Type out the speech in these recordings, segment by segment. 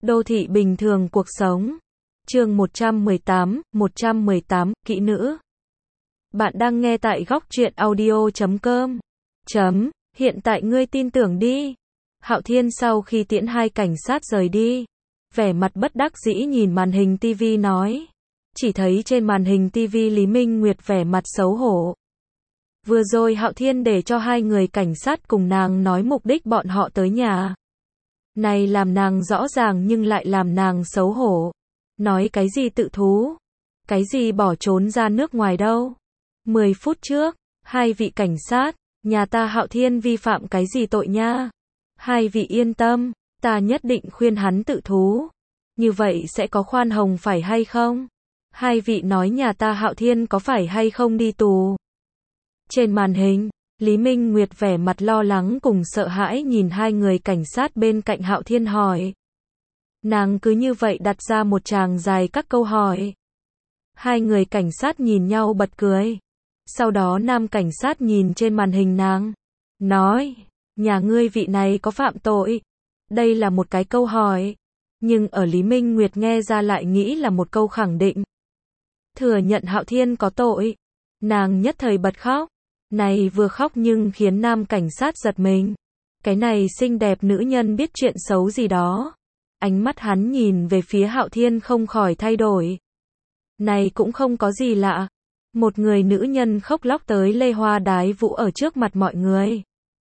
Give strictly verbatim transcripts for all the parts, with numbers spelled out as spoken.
Đô thị bình thường cuộc sống. Chương một trăm mười tám, một trăm mười tám, kỹ nữ. Bạn đang nghe tại góc truyện audio chấm com. Chấm, hiện tại ngươi tin tưởng đi. Hạo Thiên sau khi tiễn hai cảnh sát rời đi, vẻ mặt bất đắc dĩ nhìn màn hình tivi nói. Chỉ thấy trên màn hình tivi Lý Minh Nguyệt vẻ mặt xấu hổ. Vừa rồi Hạo Thiên để cho hai người cảnh sát cùng nàng nói mục đích bọn họ tới nhà. Này làm nàng rõ ràng nhưng lại làm nàng xấu hổ. Nói cái gì tự thú? Cái gì bỏ trốn ra nước ngoài đâu? Mười phút trước, hai vị cảnh sát, nhà ta Hạo Thiên vi phạm cái gì tội nha? Hai vị yên tâm, ta nhất định khuyên hắn tự thú. Như vậy sẽ có khoan hồng phải hay không? Hai vị nói nhà ta Hạo Thiên có phải hay không đi tù? Trên màn hình, Lý Minh Nguyệt vẻ mặt lo lắng cùng sợ hãi nhìn hai người cảnh sát bên cạnh Hạo Thiên hỏi. Nàng cứ như vậy đặt ra một tràng dài các câu hỏi. Hai người cảnh sát nhìn nhau bật cười. Sau đó nam cảnh sát nhìn trên màn hình nàng. Nói, nhà ngươi vị này có phạm tội. Đây là một cái câu hỏi. Nhưng ở Lý Minh Nguyệt nghe ra lại nghĩ là một câu khẳng định. Thừa nhận Hạo Thiên có tội. Nàng nhất thời bật khóc. Này vừa khóc nhưng khiến nam cảnh sát giật mình. Cái này xinh đẹp nữ nhân biết chuyện xấu gì đó. Ánh mắt hắn nhìn về phía Hạo Thiên không khỏi thay đổi. Này cũng không có gì lạ. Một người nữ nhân khóc lóc tới lê hoa đái vũ ở trước mặt mọi người.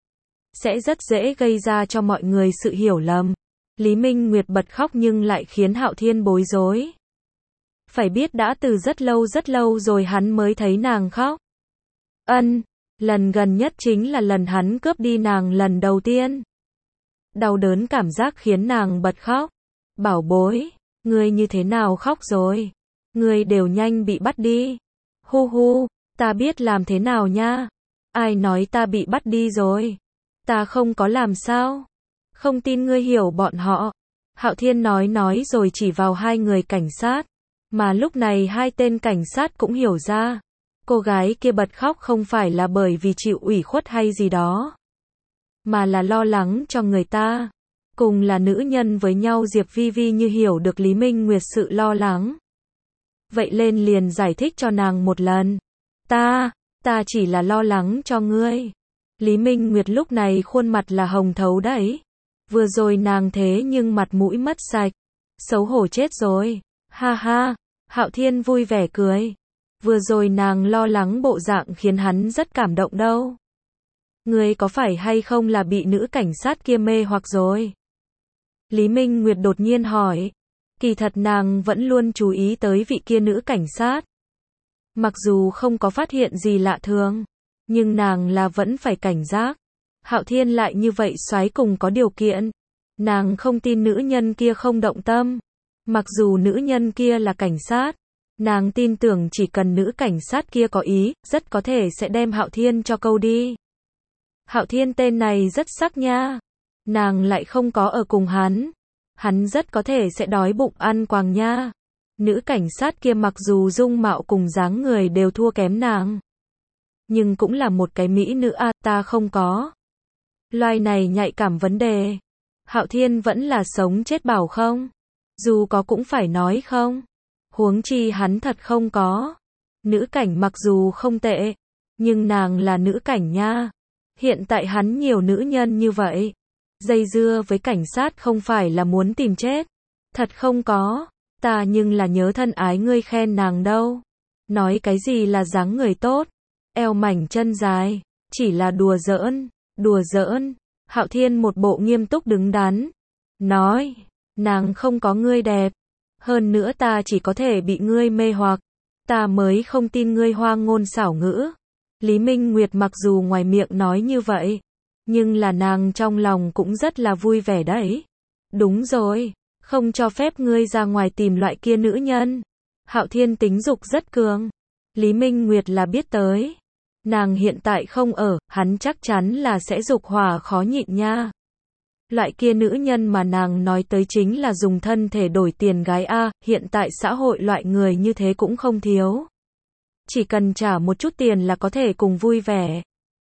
Sẽ rất dễ gây ra cho mọi người sự hiểu lầm. Lý Minh Nguyệt bật khóc nhưng lại khiến Hạo Thiên bối rối. Phải biết đã từ rất lâu rất lâu rồi hắn mới thấy nàng khóc. Ân, lần gần nhất chính là lần hắn cướp đi nàng lần đầu tiên. Đau đớn cảm giác khiến nàng bật khóc. Bảo bối, ngươi như thế nào khóc rồi? Ngươi đều nhanh bị bắt đi. Hu hu, ta biết làm thế nào nha. Ai nói ta bị bắt đi rồi? Ta không có làm sao? Không tin ngươi hiểu bọn họ. Hạo Thiên nói nói rồi chỉ vào hai người cảnh sát. Mà lúc này hai tên cảnh sát cũng hiểu ra. Cô gái kia bật khóc không phải là bởi vì chịu ủy khuất hay gì đó. Mà là lo lắng cho người ta. Cùng là nữ nhân với nhau Diệp Vi Vi như hiểu được Lý Minh Nguyệt sự lo lắng. Vậy lên liền giải thích cho nàng một lần. Ta, ta chỉ là lo lắng cho ngươi. Lý Minh Nguyệt lúc này khuôn mặt là hồng thấu đấy. Vừa rồi nàng thế nhưng mặt mũi mất sạch. Xấu hổ chết rồi. Ha ha, Hạo Thiên vui vẻ cười. Vừa rồi nàng lo lắng bộ dạng khiến hắn rất cảm động đâu. Ngươi có phải hay không là bị nữ cảnh sát kia mê hoặc rồi? Lý Minh Nguyệt đột nhiên hỏi. Kỳ thật nàng vẫn luôn chú ý tới vị kia nữ cảnh sát. Mặc dù không có phát hiện gì lạ thường, nhưng nàng là vẫn phải cảnh giác. Hạo Thiên lại như vậy soái cùng có điều kiện. Nàng không tin nữ nhân kia không động tâm. Mặc dù nữ nhân kia là cảnh sát, nàng tin tưởng chỉ cần nữ cảnh sát kia có ý, rất có thể sẽ đem Hạo Thiên cho câu đi. Hạo Thiên tên này rất sắc nha. Nàng lại không có ở cùng hắn. Hắn rất có thể sẽ đói bụng ăn quàng nha. Nữ cảnh sát kia mặc dù dung mạo cùng dáng người đều thua kém nàng. Nhưng cũng là một cái mỹ nữ a, ta không có. Loài này nhạy cảm vấn đề. Hạo Thiên vẫn là sống chết bảo không? Dù có cũng phải nói không? Huống chi hắn thật không có. Nữ cảnh mặc dù không tệ, nhưng nàng là nữ cảnh nha. Hiện tại hắn nhiều nữ nhân như vậy. Dây dưa với cảnh sát không phải là muốn tìm chết. Thật không có. Ta nhưng là nhớ thân ái ngươi khen nàng đâu. Nói cái gì là dáng người tốt. Eo mảnh chân dài. Chỉ là đùa giỡn. Đùa giỡn. Hạo Thiên một bộ nghiêm túc đứng đắn. Nói. Nàng không có ngươi đẹp. Hơn nữa ta chỉ có thể bị ngươi mê hoặc. Ta mới không tin ngươi hoa ngôn xảo ngữ. Lý Minh Nguyệt mặc dù ngoài miệng nói như vậy, nhưng là nàng trong lòng cũng rất là vui vẻ đấy. Đúng rồi, không cho phép ngươi ra ngoài tìm loại kia nữ nhân. Hạo Thiên tính dục rất cường. Lý Minh Nguyệt là biết tới. Nàng hiện tại không ở, hắn chắc chắn là sẽ dục hỏa khó nhịn nha. Loại kia nữ nhân mà nàng nói tới chính là dùng thân thể đổi tiền gái a, hiện tại xã hội loại người như thế cũng không thiếu. Chỉ cần trả một chút tiền là có thể cùng vui vẻ.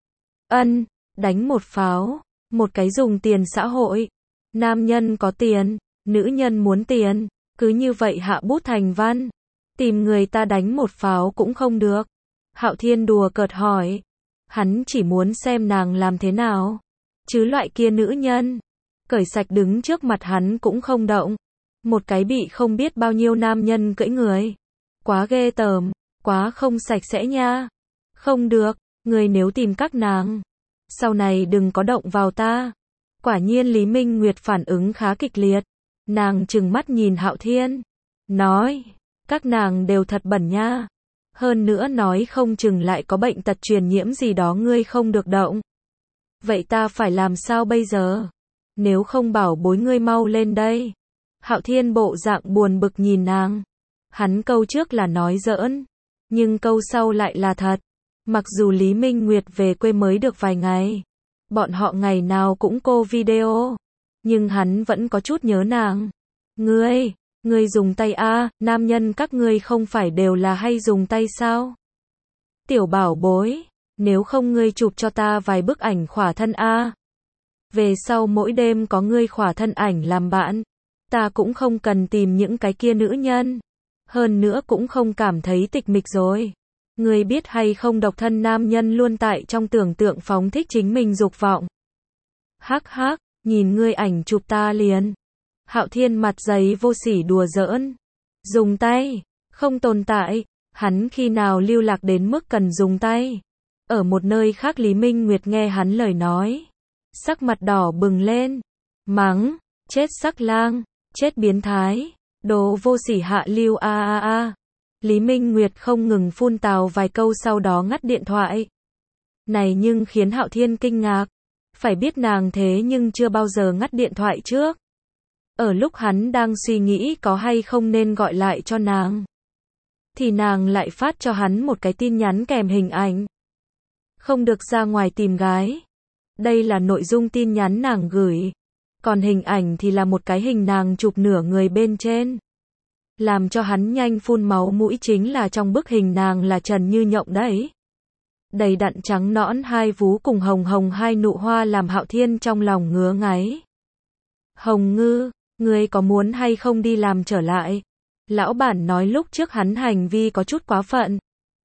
Ân, đánh một pháo, một cái dùng tiền xã hội. Nam nhân có tiền, Nữ nhân muốn tiền, cứ như vậy hạ bút thành văn. Tìm người ta đánh một pháo cũng không được. Hạo Thiên đùa cợt hỏi. Hắn chỉ muốn xem nàng làm thế nào. Chứ loại kia nữ nhân, cởi sạch đứng trước mặt hắn cũng không động. Một cái bị không biết bao nhiêu nam nhân cưỡi người. Quá ghê tởm, quá không sạch sẽ nha. Không được, người nếu tìm các nàng, sau này đừng có động vào ta. Quả nhiên Lý Minh Nguyệt phản ứng khá kịch liệt. Nàng trừng mắt nhìn Hạo Thiên, nói, các nàng đều thật bẩn nha. Hơn nữa nói không chừng lại có bệnh tật truyền nhiễm gì đó ngươi không được động. Vậy ta phải làm sao bây giờ? Nếu không bảo bối ngươi mau lên đây. Hạo Thiên bộ dạng buồn bực nhìn nàng. Hắn câu trước là nói giỡn, nhưng câu sau lại là thật. Mặc dù Lý Minh Nguyệt về quê mới được vài ngày, bọn họ ngày nào cũng call video, nhưng hắn vẫn có chút nhớ nàng. Ngươi, ngươi dùng tay a, nam nhân các ngươi không phải đều là hay dùng tay sao? Tiểu bảo bối, nếu không ngươi chụp cho ta vài bức ảnh khỏa thân a. Về sau mỗi đêm có ngươi khỏa thân ảnh làm bạn, ta cũng không cần tìm những cái kia nữ nhân. Hơn nữa cũng không cảm thấy tịch mịch rồi. Ngươi biết hay không, độc thân nam nhân luôn tại trong tưởng tượng phóng thích chính mình dục vọng. Hắc hắc, nhìn ngươi ảnh chụp ta liền. Hạo Thiên mặt dày vô sỉ đùa giỡn. Dùng tay, không tồn tại, hắn khi nào lưu lạc đến mức cần dùng tay. Ở một nơi khác Lý Minh Nguyệt nghe hắn lời nói, sắc mặt đỏ bừng lên, mắng, chết sắc lang, chết biến thái, đồ vô sỉ hạ lưu a a a. Lý Minh Nguyệt không ngừng phun tào vài câu sau đó ngắt điện thoại. Này nhưng khiến Hạo Thiên kinh ngạc, phải biết nàng thế nhưng chưa bao giờ ngắt điện thoại trước. Ở lúc hắn đang suy nghĩ có hay không nên gọi lại cho nàng, thì nàng lại phát cho hắn một cái tin nhắn kèm hình ảnh. Không được ra ngoài tìm gái. Đây là nội dung tin nhắn nàng gửi. Còn hình ảnh thì là một cái hình nàng chụp nửa người bên trên. Làm cho hắn nhanh phun máu mũi chính là trong bức hình nàng là trần như nhộng đấy. Đầy đặn trắng nõn hai vú cùng hồng hồng hai nụ hoa làm Hạo Thiên trong lòng ngứa ngáy. Hồng Ngư, ngươi có muốn hay không đi làm trở lại? Lão bản nói lúc trước hắn hành vi có chút quá phận.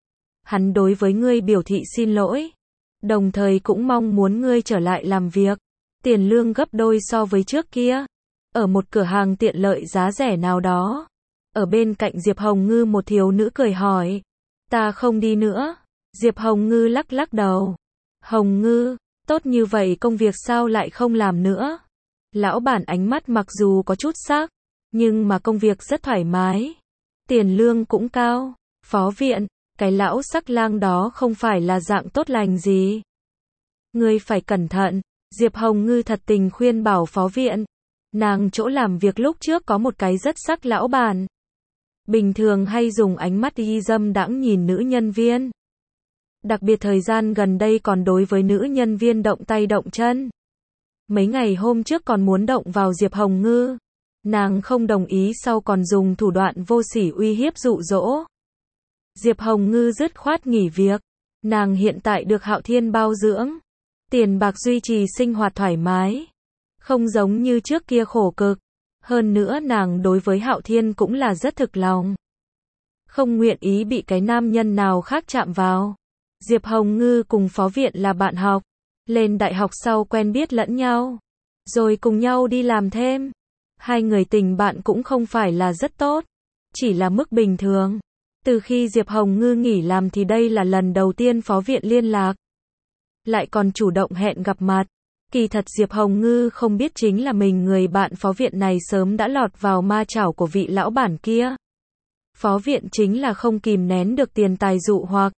Hắn đối với ngươi biểu thị xin lỗi. Đồng thời cũng mong muốn ngươi trở lại làm việc. Tiền lương gấp đôi so với trước kia. Ở một cửa hàng tiện lợi giá rẻ nào đó. Ở bên cạnh Diệp Hồng Ngư một thiếu nữ cười hỏi. Ta không đi nữa. Diệp Hồng Ngư lắc lắc đầu. Hồng Ngư, tốt như vậy công việc sao lại không làm nữa? Lão bản ánh mắt mặc dù có chút sắc, nhưng mà công việc rất thoải mái. Tiền lương cũng cao. Phó viện, cái lão sắc lang đó không phải là dạng tốt lành gì. Ngươi phải cẩn thận. Diệp Hồng Ngư thật tình khuyên bảo phó viện. Nàng chỗ làm việc lúc trước có một cái rất sắc lão bản. Bình thường hay dùng ánh mắt y dâm đãng nhìn nữ nhân viên. Đặc biệt thời gian gần đây còn đối với nữ nhân viên động tay động chân. Mấy ngày hôm trước còn muốn động vào Diệp Hồng Ngư. Nàng không đồng ý sau còn dùng thủ đoạn vô sỉ uy hiếp dụ dỗ. Diệp Hồng Ngư dứt khoát nghỉ việc. Nàng hiện tại được Hạo Thiên bao dưỡng. Tiền bạc duy trì sinh hoạt thoải mái. Không giống như trước kia khổ cực. Hơn nữa nàng đối với Hạo Thiên cũng là rất thực lòng. Không nguyện ý bị cái nam nhân nào khác chạm vào. Diệp Hồng Ngư cùng phó viện là bạn học. Lên đại học sau quen biết lẫn nhau. Rồi cùng nhau đi làm thêm. Hai người tình bạn cũng không phải là rất tốt. Chỉ là mức bình thường. Từ khi Diệp Hồng Ngư nghỉ làm thì đây là lần đầu tiên phó viện liên lạc. Lại còn chủ động hẹn gặp mặt. Kỳ thật Diệp Hồng Ngư không biết chính là mình người bạn phó viện này sớm đã lọt vào ma chảo của vị lão bản kia. Phó viện chính là không kìm nén được tiền tài dụ hoặc.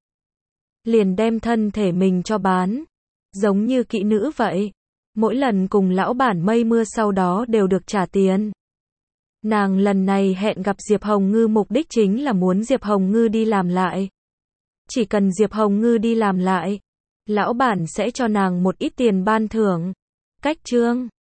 Liền đem thân thể mình cho bán. Giống như kỹ nữ vậy. Mỗi lần cùng lão bản mây mưa sau đó đều được trả tiền. Nàng lần này hẹn gặp Diệp Hồng Ngư mục đích chính là muốn Diệp Hồng Ngư đi làm lại. Chỉ cần Diệp Hồng Ngư đi làm lại, lão bản sẽ cho nàng một ít tiền ban thưởng. Cách chương